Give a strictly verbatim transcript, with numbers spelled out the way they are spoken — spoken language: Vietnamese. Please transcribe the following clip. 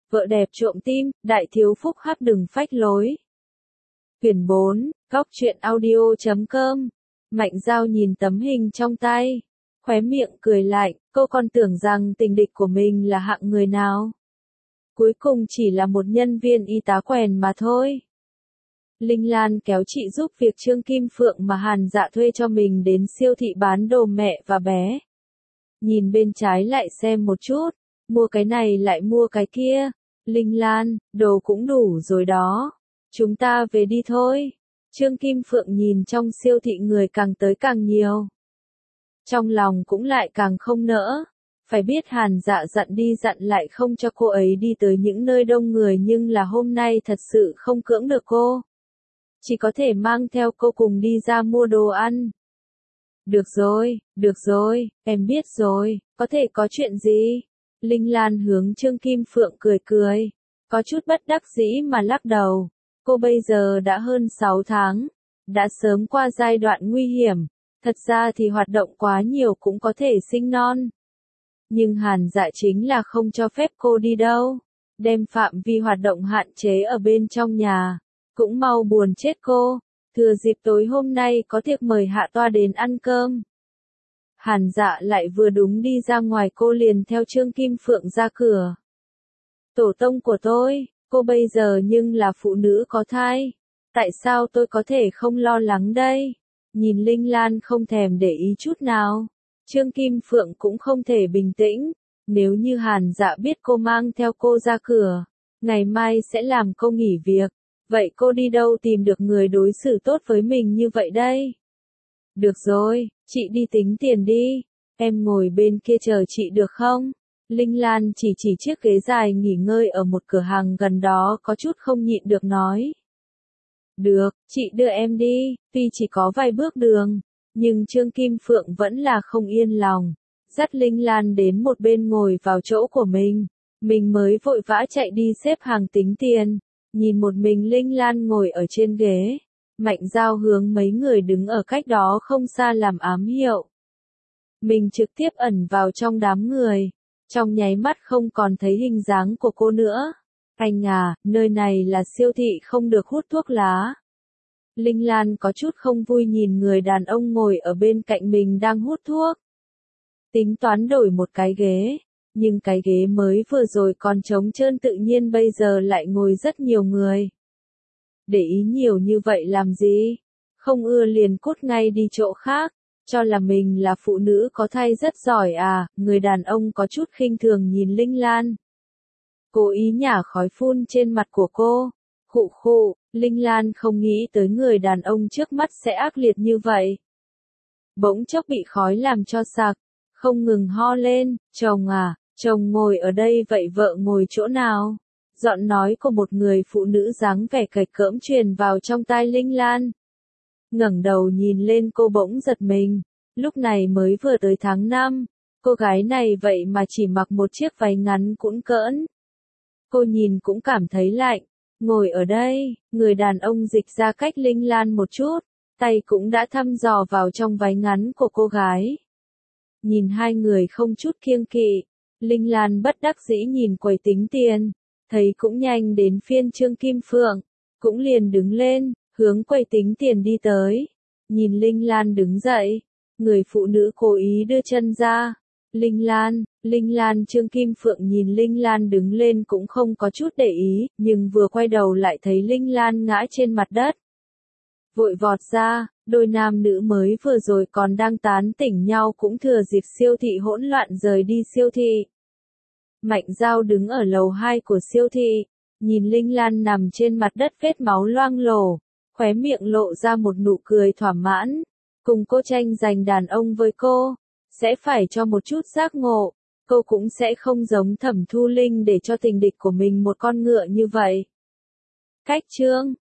Vợ đẹp trộm tim, đại thiếu phúc hắc đừng phách lối. Quyển bốn, góc truyện audio chấm com. Mạnh Dao nhìn tấm hình trong tay, khóe miệng cười lạnh, cô còn tưởng rằng tình địch của mình là hạng người nào. Cuối cùng chỉ là một nhân viên y tá quèn mà thôi. Linh Lan kéo chị giúp việc Trương Kim Phượng mà Hàn Dạ thuê cho mình đến siêu thị bán đồ mẹ và bé. Nhìn bên trái lại xem một chút, mua cái này lại mua cái kia. Linh Lan, đồ cũng đủ rồi đó. Chúng ta về đi thôi. Trương Kim Phượng nhìn trong siêu thị người càng tới càng nhiều. Trong lòng cũng lại càng không nỡ. Phải biết Hàn Dạ dặn đi dặn lại không cho cô ấy đi tới những nơi đông người, nhưng là hôm nay thật sự không cưỡng được cô. Chỉ có thể mang theo cô cùng đi ra mua đồ ăn. Được rồi, được rồi, em biết rồi, có thể có chuyện gì? Linh Lan hướng Trương Kim Phượng cười cười, có chút bất đắc dĩ mà lắc đầu. Cô bây giờ đã hơn sáu tháng, đã sớm qua giai đoạn nguy hiểm, thật ra thì hoạt động quá nhiều cũng có thể sinh non. Nhưng Hàn Dạ chính là không cho phép cô đi đâu, đem phạm vi hoạt động hạn chế ở bên trong nhà, cũng mau buồn chết cô. Thừa dịp tối hôm nay có tiệc mời hạ toa đến ăn cơm. Hàn Dạ lại vừa đúng đi ra ngoài, cô liền theo Trương Kim Phượng ra cửa. Tổ tông của tôi, cô bây giờ nhưng là phụ nữ có thai. Tại sao tôi có thể không lo lắng đây? Nhìn Linh Lan không thèm để ý chút nào. Trương Kim Phượng cũng không thể bình tĩnh. Nếu như Hàn Dạ biết cô mang theo cô ra cửa, ngày mai sẽ làm cô nghỉ việc. Vậy cô đi đâu tìm được người đối xử tốt với mình như vậy đây? Được rồi, chị đi tính tiền đi. Em ngồi bên kia chờ chị được không? Linh Lan chỉ chỉ chiếc ghế dài nghỉ ngơi ở một cửa hàng gần đó, có chút không nhịn được nói. Được, chị đưa em đi, tuy chỉ có vài bước đường, nhưng Trương Kim Phượng vẫn là không yên lòng. Dắt Linh Lan đến một bên ngồi vào chỗ của mình. Mình mới vội vã chạy đi xếp hàng tính tiền. Nhìn một mình Linh Lan ngồi ở trên ghế, Mạnh Dao hướng mấy người đứng ở cách đó không xa làm ám hiệu. Mình trực tiếp ẩn vào trong đám người, trong nháy mắt không còn thấy hình dáng của cô nữa. Anh à, nơi này là siêu thị, không được hút thuốc lá. Linh Lan có chút không vui nhìn người đàn ông ngồi ở bên cạnh mình đang hút thuốc. Tính toán đổi một cái ghế. Nhưng cái ghế mới vừa rồi còn trống trơn, tự nhiên bây giờ lại ngồi rất nhiều người. Để ý nhiều như vậy làm gì? Không ưa liền cút ngay đi chỗ khác. Cho là mình là phụ nữ có thai rất giỏi à? Người đàn ông có chút khinh thường nhìn Linh Lan. Cố ý nhả khói phun trên mặt của cô. Khụ khụ, Linh Lan không nghĩ tới người đàn ông trước mắt sẽ ác liệt như vậy. Bỗng chốc bị khói làm cho sặc, không ngừng ho lên. Chồng à, chồng ngồi ở đây vậy vợ ngồi chỗ nào? Giọng nói của một người phụ nữ dáng vẻ cạch cỡm truyền vào trong tai Linh Lan. Ngẩng đầu nhìn lên, cô bỗng giật mình. Lúc này mới vừa tới tháng năm, cô gái này vậy mà chỉ mặc một chiếc váy ngắn cũn cỡn. Cô nhìn cũng cảm thấy lạnh. Ngồi ở đây, người đàn ông dịch ra cách Linh Lan một chút, tay cũng đã thăm dò vào trong váy ngắn của cô gái. Nhìn hai người không chút kiêng kỵ, Linh Lan bất đắc dĩ nhìn quầy tính tiền, thấy cũng nhanh đến phiên Trương Kim Phượng, cũng liền đứng lên, hướng quầy tính tiền đi tới. Nhìn Linh Lan đứng dậy, người phụ nữ cố ý đưa chân ra. Linh Lan, Linh Lan Trương Kim Phượng nhìn Linh Lan đứng lên cũng không có chút để ý, nhưng vừa quay đầu lại thấy Linh Lan ngã trên mặt đất. Vội vọt ra, đôi nam nữ mới vừa rồi còn đang tán tỉnh nhau cũng thừa dịp siêu thị hỗn loạn rời đi siêu thị. Mạnh Dao đứng ở lầu hai của siêu thị, nhìn Linh Lan nằm trên mặt đất vết máu loang lổ, khóe miệng lộ ra một nụ cười thỏa mãn. Cùng cô tranh giành đàn ông với cô, sẽ phải cho một chút giác ngộ, cô cũng sẽ không giống Thẩm Thu Linh để cho tình địch của mình một con ngựa như vậy. Cách chương